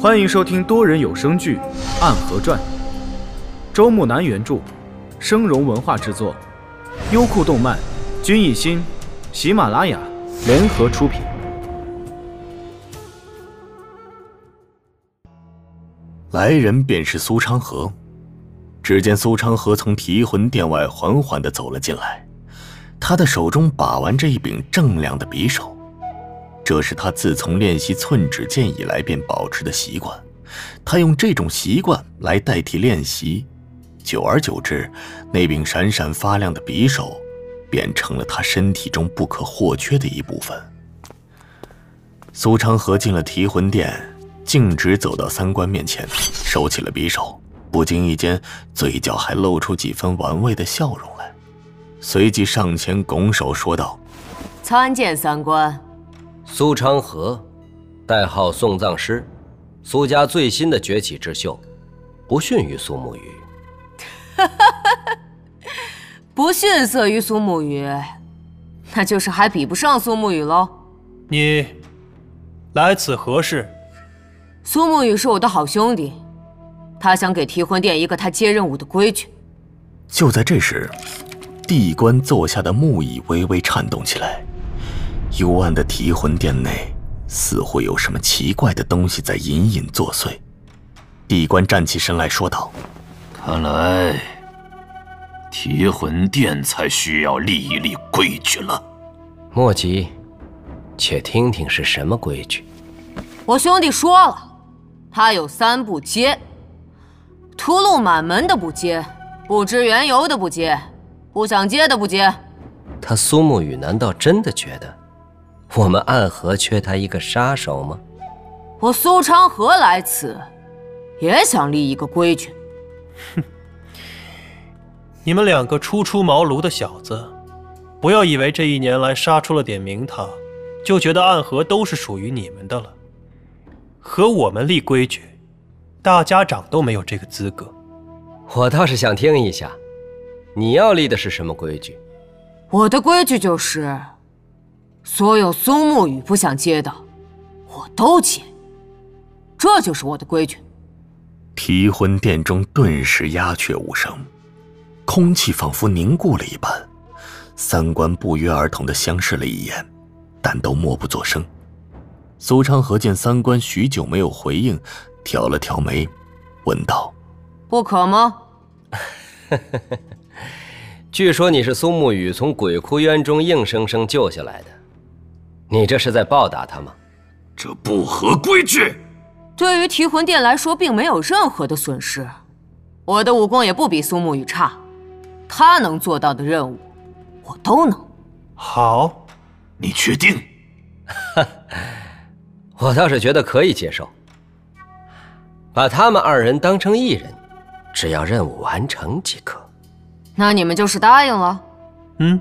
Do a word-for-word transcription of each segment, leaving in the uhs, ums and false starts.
欢迎收听多人有声剧《暗河传》，周木南原著，生荣文化制作，优酷动漫、君艺心、喜马拉雅联合出品。 来人便是苏昌河。只见苏昌河从提魂殿外缓缓地走了进来，他的手中把玩着一柄锃亮的匕首，这是他自从练习寸指剑以来便保持的习惯。他用这种习惯来代替练习，久而久之，那柄闪闪发亮的匕首便成了他身体中不可或缺的一部分。苏昌河进了提魂殿，径直走到三官面前，收起了匕首，不经意间嘴角还露出几分玩味的笑容来，随即上前拱手说道： 参见三官。 苏昌河，代号送葬师，苏家最新的崛起之秀，不逊于苏沐雨。 不逊色于苏沐雨，那就是还比不上苏沐雨喽。 你来此何事？ 苏沐雨是我的好兄弟，他想给提魂殿一个他接任务的规矩。 就在这时，地官坐下的木椅微微颤动起来，幽暗的提魂殿内似乎有什么奇怪的东西在隐隐作祟。地官站起身来说道： 看来提魂殿才需要立一立规矩了。 莫急，且听听是什么规矩。 我兄弟说了，他有三不接：屠戮满门的不接，不知缘由的不接，不想接的不接。 他苏沐雨难道真的觉得我们暗河缺他一个杀手吗？ 我苏昌河来此也想立一个规矩。 哼，你们两个初出茅庐的小子，不要以为这一年来杀出了点名堂，就觉得暗河都是属于你们的了。和我们立规矩，大家长都没有这个资格。 我倒是想听一下，你要立的是什么规矩？ 我的规矩就是，所有苏沐雨不想接的，我都接，这就是我的规矩。 提魂殿中顿时鸦雀无声，空气仿佛凝固了一般。三官不约而同地相视了一眼，但都默不作声。苏昌河见三官许久没有回应，挑了挑眉，问道： 不可吗？ 据说你是苏沐雨从鬼窟渊中硬生生救下来的，你这是在报答他吗？ 这不合规矩。 对于提魂殿来说并没有任何的损失，我的武功也不比苏沐雨差，他能做到的任务我都能。 好， 你确定？ 我倒是觉得可以接受，把他们二人当成一人，只要任务完成即可。 那你们就是答应了？ 嗯，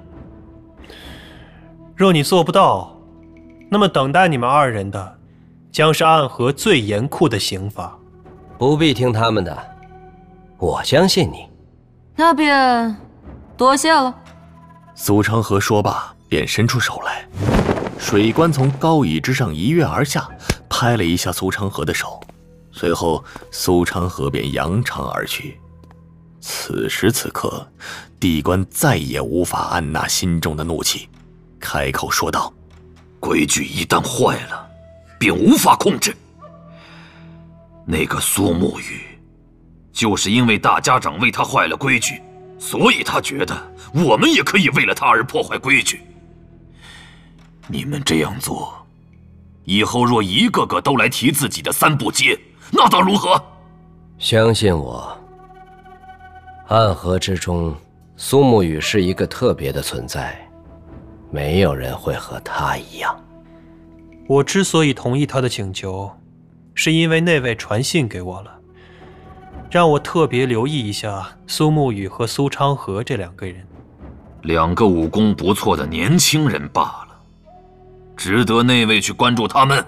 若你做不到，那么等待你们二人的将是暗河最严酷的刑罚。 不必听他们的，我相信你。 那便多谢了。 苏昌河说罢，便伸出手来，水官从高椅之上一跃而下，拍了一下苏昌河的手，随后苏昌河便扬长而去。此时此刻，地官再也无法按捺心中的怒气，开口说道： 规矩一旦坏了，便无法控制。那个苏沐雨就是因为大家长为他坏了规矩，所以他觉得我们也可以为了他而破坏规矩。你们这样做，以后若一个个都来提自己的三不接，那当如何？ 相信我，暗河之中，苏沐雨是一个特别的存在，没有人会和他一样。 我之所以同意他的请求，是因为那位传信给我了，让我特别留意一下苏沐雨和苏昌河这两个人。 两个武功不错的年轻人罢了，值得那位去关注他们？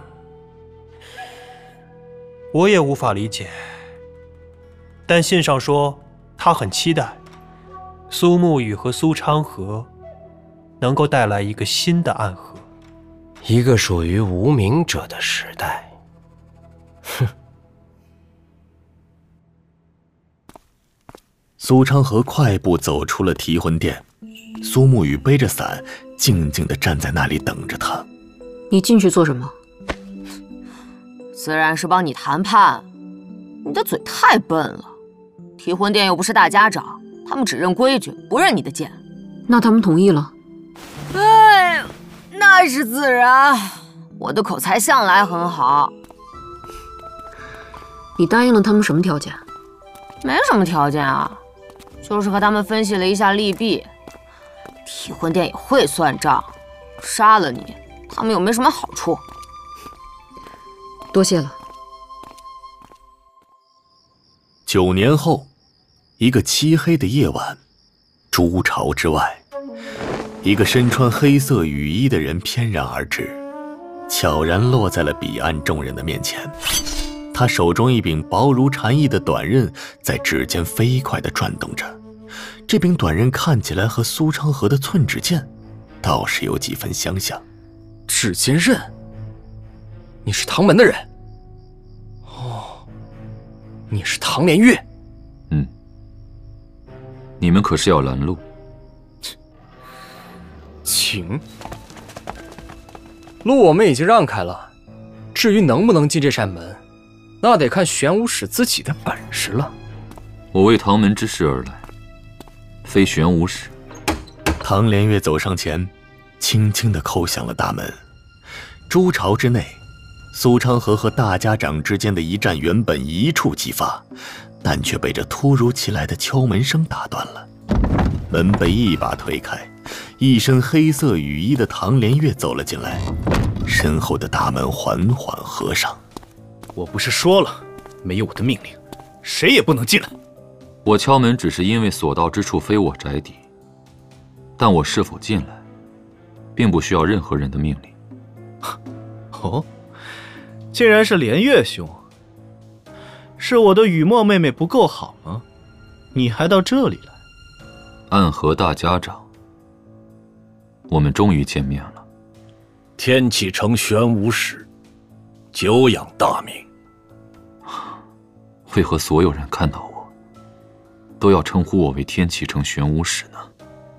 我也无法理解，但信上说他很期待苏沐雨和苏昌河能够带来一个新的暗河， 一个属于无名者的时代。哼， 苏昌河快步走出了提魂殿，苏沐雨背着伞，静静地站在那里等着他。 你进去做什么？ 自然是帮你谈判。你的嘴太笨了，提魂殿又不是大家长，他们只认规矩，不认你的剑。 那他们同意了？ 哎，那是自然。我的口才向来很好。 你答应了他们什么条件？ 没什么条件啊，就是和他们分析了一下利弊。提魂殿也会算账，杀了你，他们又没什么好处。 多谢了。 九年后，一个漆黑的夜晚，朱巢之外，一个身穿黑色雨衣的人翩然而至，悄然落在了彼岸众人的面前。他手中一柄薄如蝉翼的短刃在指尖飞快地转动着，这柄短刃看起来和苏昌河的寸指剑倒是有几分相像。 指尖刃，你是唐门的人？哦，你是唐连月。 嗯，你们可是要拦路？ 请。路我们已经让开了，至于能不能进这扇门，那得看玄武使自己的本事了。 我为唐门之事而来，非玄武使。 唐连月走上前，轻轻地叩响了大门。朱巢之内，苏昌河和大家长之间的一战原本一触即发，但却被这突如其来的敲门声打断了。门被一把推开，一身黑色雨衣的唐连月走了进来，身后的大门缓缓合上。 我不是说了，没有我的命令，谁也不能进来。 我敲门只是因为所到之处非我宅邸，但我是否进来，并不需要任何人的命令。 哦，竟然是连月兄，是我的雨墨妹妹不够好吗？你还到这里来？ 暗河大家长，我们终于见面了。 天启城玄武使，久仰大名。 为何所有人看到我，都要称呼我为天启城玄武使呢？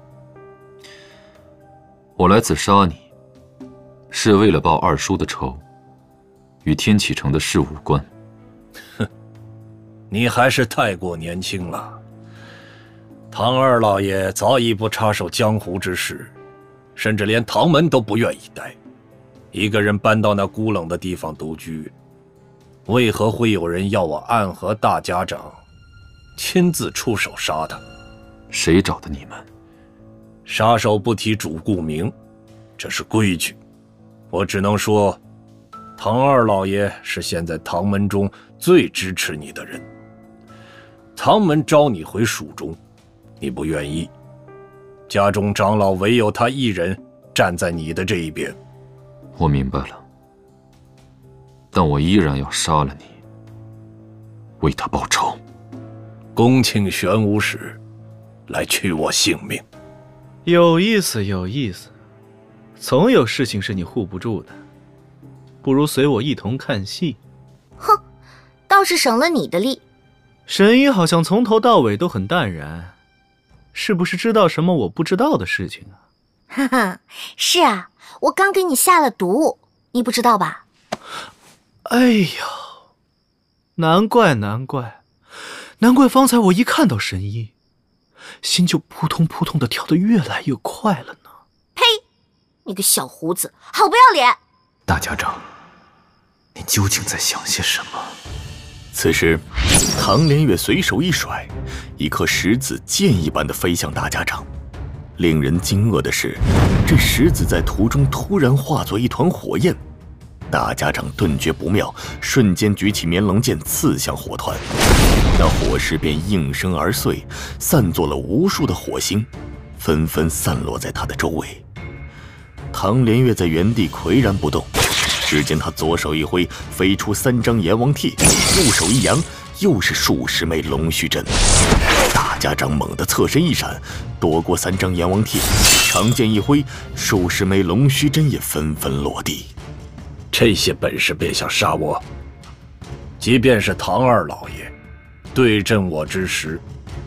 我来此杀你，是为了报二叔的仇，与天启城的事无关。 哼，你还是太过年轻了。唐二老爷早已不插手江湖之事，甚至连唐门都不愿意待，一个人搬到那孤冷的地方独居，为何会有人要我暗河大家长亲自出手杀他？ 谁找的你们？ 杀手不提主顾名，这是规矩。我只能说，唐二老爷是现在唐门中最支持你的人。唐门招你回蜀中，你不愿意，家中长老唯有他一人站在你的这一边。 我明白了，但我依然要杀了你，为他报仇。 恭请玄武使来取我性命。 有意思，有意思，总有事情是你护不住的，不如随我一同看戏。 哼，倒是省了你的力。 神医好像从头到尾都很淡然，是不是知道什么我不知道的事情啊？ 哈哈，是啊，我刚给你下了毒，你不知道吧？ 哎呦，难怪难怪，难怪方才我一看到神医，心就扑通扑通的跳得越来越快了呢。 呸！你个小胡子，好不要脸！ 大家长，你究竟在想些什么？ 此时，唐连月随手一甩，一颗石子箭一般的飞向大家长。令人惊愕的是，这石子在途中突然化作一团火焰。大家长顿觉不妙，瞬间举起绵棱剑刺向火团，那火石便应声而碎，散作了无数的火星，纷纷散落在他的周围。唐连月在原地岿然不动，只见他左手一挥，飞出三张阎王帖，右手一扬，又是数十枚龙须针。大家长猛地侧身一闪，躲过三张阎王帖，长剑一挥，数十枚龙须针也纷纷落地。 这些本事便想杀我？即便是唐二老爷对阵我之时，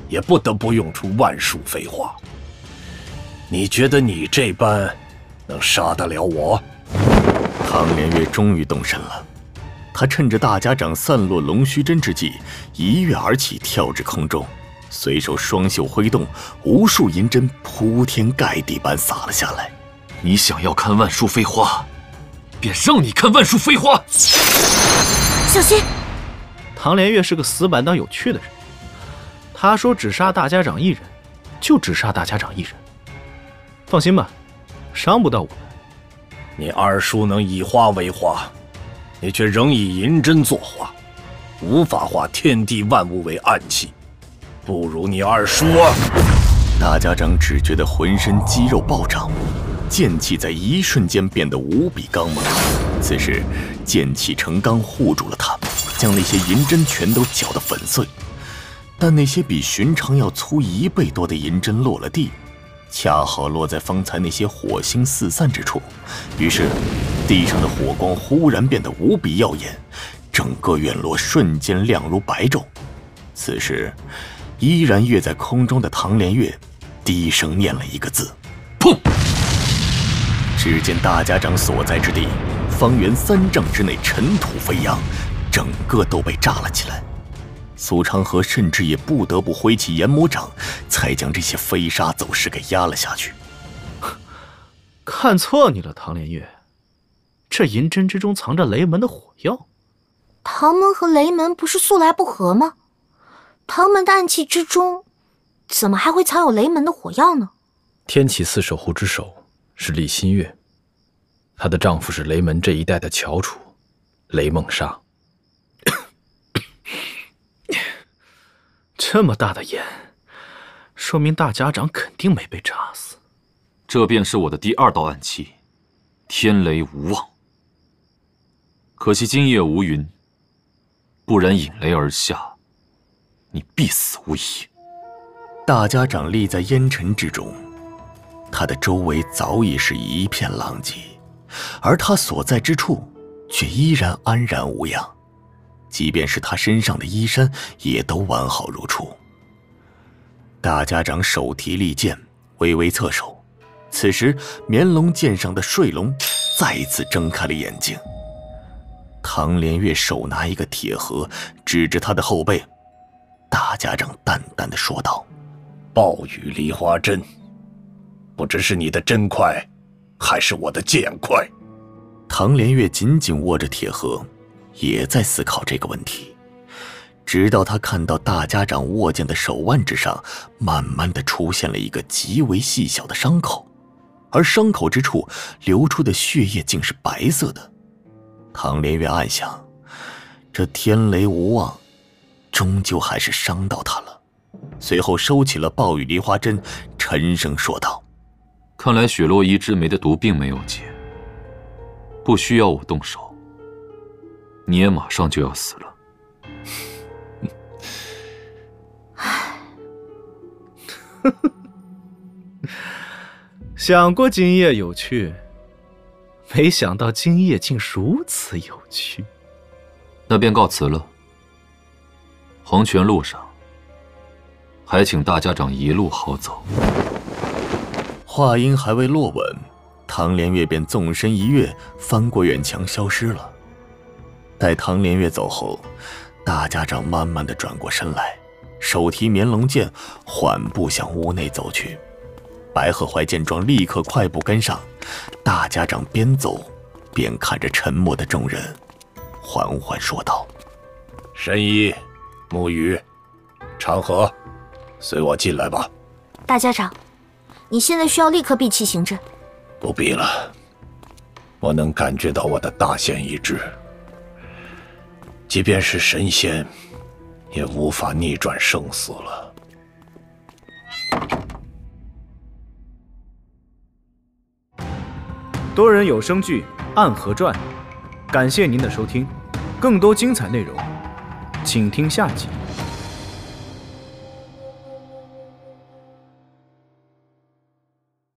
也不得不用出万数废话。你觉得你这般能杀得了我？ 唐连月终于动身了，他趁着大家长散落龙须针之际，一跃而起，跳至空中，随手双袖挥动，无数银针铺天盖地般洒了下来。 你想要看万树飞花，便让你看万树飞花。 小心！ 唐连月是个死板当有趣的人，他说只杀大家长一人，就只杀大家长一人。放心吧，伤不到我们。 你二叔能以花为花，你却仍以银针作花，无法化天地万物为暗器，不如你二叔啊！ 大家长只觉得浑身肌肉暴涨，剑气在一瞬间变得无比刚猛。此时，剑气成钢护住了他，将那些银针全都搅得粉碎。但那些比寻常要粗一倍多的银针落了地，恰好落在方才那些火星四散之处，于是地上的火光忽然变得无比耀眼，整个院落瞬间亮如白昼。此时，依然跃在空中的唐连月低声念了一个字：“ 砰！” 只见大家长所在之地，方圆三丈之内尘土飞扬，整个都被炸了起来。苏长河甚至也不得不挥起炎魔掌，才将这些飞沙走石给压了下去。 看错你了，唐连月，这银针之中藏着雷门的火药。 唐门和雷门不是素来不和吗？唐门的暗器之中，怎么还会藏有雷门的火药呢？ 天启寺守护之首是厉新月，她的丈夫是雷门这一带的翘楚雷梦莎。 这么大的眼，说明大家长肯定没被炸死。 这便是我的第二道暗器，天雷无望。可惜今夜无云，不然引雷而下，你必死无疑。 大家长立在烟尘之中，他的周围早已是一片狼藉，而他所在之处却依然安然无恙。即便是他身上的衣衫也都完好如初。大家长手提利剑，微微侧手，此时棉龙剑上的睡龙再一次睁开了眼睛。唐连月手拿一个铁盒，指着他的后背，大家长淡淡的说道：“ 暴雨梨花针，不知是你的针快，还是我的剑快？” 唐连月紧紧握着铁盒，也在思考这个问题，直到他看到大家长握剑的手腕之上，慢慢的出现了一个极为细小的伤口，而伤口之处流出的血液竟是白色的。唐连月暗想，这天雷无望，终究还是伤到他了。随后收起了暴雨梨花针，沉声说道：“ 看来雪落伊之梅的毒并没有解，不需要我动手，你也马上就要死了。” 唉， 想过今夜有趣，没想到今夜竟如此有趣。 那便告辞了。黄泉路上，还请大家长一路好走。 话音还未落稳，唐连月便纵身一跃，翻过院墙消失了。待唐连月走后，大家长慢慢的转过身来，手提棉龙剑，缓步向屋内走去。白鹤怀见状，立刻快步跟上。大家长边走边看着沉默的众人，缓缓说道：“ 神医、木鱼、长河，随我进来吧。” 大家长，你现在需要立刻闭气行阵。 不必了，我能感觉到我的大限已至，即便是神仙，也无法逆转生死了。 多人有声剧《暗河传》，感谢您的收听，更多精彩内容，请听下集。